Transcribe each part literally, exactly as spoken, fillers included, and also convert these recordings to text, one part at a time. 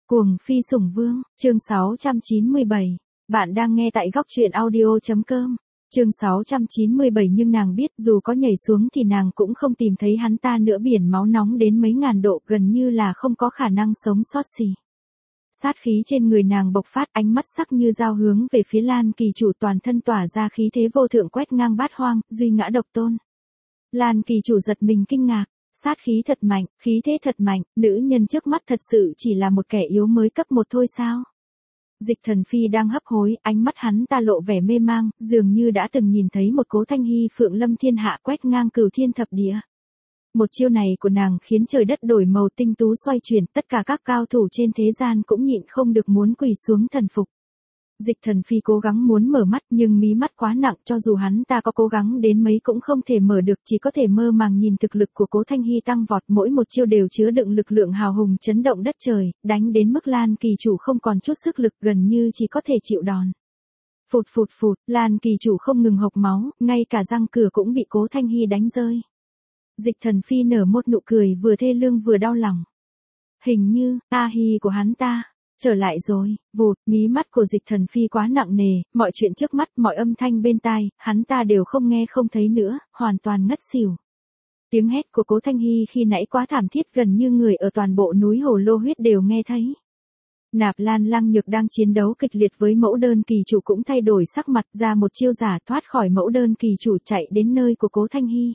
Cuồng phi sủng vương, chương sáu trăm chín mươi bảy. Bạn đang nghe tại góc truyện audio.com. Chương sáu trăm chín mươi bảy nhưng nàng biết dù có nhảy xuống thì nàng cũng không tìm thấy hắn ta nữa, biển máu nóng đến mấy ngàn độ gần như là không có khả năng sống sót gì. Sát khí trên người nàng bộc phát, ánh mắt sắc như dao hướng về phía Lan Kỳ Chủ, toàn thân tỏa ra khí thế vô thượng quét ngang bát hoang, duy ngã độc tôn. Lan Kỳ Chủ giật mình kinh ngạc. Sát khí thật mạnh, khí thế thật mạnh, nữ nhân trước mắt thật sự chỉ là một kẻ yếu mới cấp một thôi sao? Dịch Thần Phi đang hấp hối, ánh mắt hắn ta lộ vẻ mê mang, dường như đã từng nhìn thấy một Cố Thanh Hy phượng lâm thiên hạ quét ngang cửu thiên thập địa. Một chiêu này của nàng khiến trời đất đổi màu, tinh tú xoay chuyển, tất cả các cao thủ trên thế gian cũng nhịn không được muốn quỳ xuống thần phục. Dịch Thần Phi cố gắng muốn mở mắt nhưng mí mắt quá nặng, cho dù hắn ta có cố gắng đến mấy cũng không thể mở được, chỉ có thể mơ màng nhìn thực lực của Cố Thanh Hy tăng vọt, mỗi một chiêu đều chứa đựng lực lượng hào hùng chấn động đất trời, đánh đến mức Lan Kỳ Chủ không còn chút sức lực, gần như chỉ có thể chịu đòn. Phụt phụt phụt, Lan Kỳ Chủ không ngừng hộc máu, ngay cả răng cửa cũng bị Cố Thanh Hy đánh rơi. Dịch Thần Phi nở một nụ cười vừa thê lương vừa đau lòng. Hình như, A Hi của hắn ta trở lại rồi. Vụt, mí mắt của Dịch Thần Phi quá nặng nề, mọi chuyện trước mắt, mọi âm thanh bên tai, hắn ta đều không nghe không thấy nữa, hoàn toàn ngất xỉu. Tiếng hét của Cố Thanh Hy khi nãy quá thảm thiết, gần như người ở toàn bộ núi Hồ Lô Huyết đều nghe thấy. Nạp Lan Lăng Nhược đang chiến đấu kịch liệt với mẫu đơn Kỳ Chủ cũng thay đổi sắc mặt, ra một chiêu giả thoát khỏi mẫu đơn Kỳ Chủ, chạy đến nơi của Cố Thanh Hy.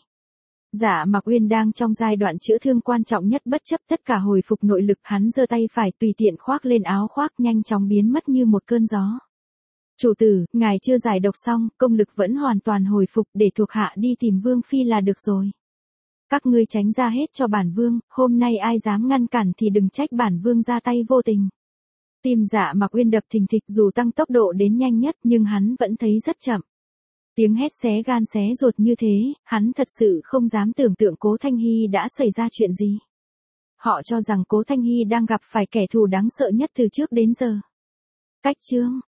Dạ Mặc Uyên đang trong giai đoạn chữa thương quan trọng nhất, bất chấp tất cả hồi phục nội lực, hắn giơ tay phải tùy tiện khoác lên áo khoác, nhanh chóng biến mất như một cơn gió. Chủ tử, ngài chưa giải độc xong, công lực vẫn hoàn toàn hồi phục, để thuộc hạ đi tìm Vương Phi là được rồi. Các ngươi tránh ra hết cho bản Vương, hôm nay ai dám ngăn cản thì đừng trách bản Vương ra tay vô tình. Tim Dạ Mặc Uyên đập thình thịch, dù tăng tốc độ đến nhanh nhất nhưng hắn vẫn thấy rất chậm. Tiếng hét xé gan xé ruột như thế, hắn thật sự không dám tưởng tượng Cố Thanh Hy đã xảy ra chuyện gì. Họ cho rằng Cố Thanh Hy đang gặp phải kẻ thù đáng sợ nhất từ trước đến giờ. Cách chương,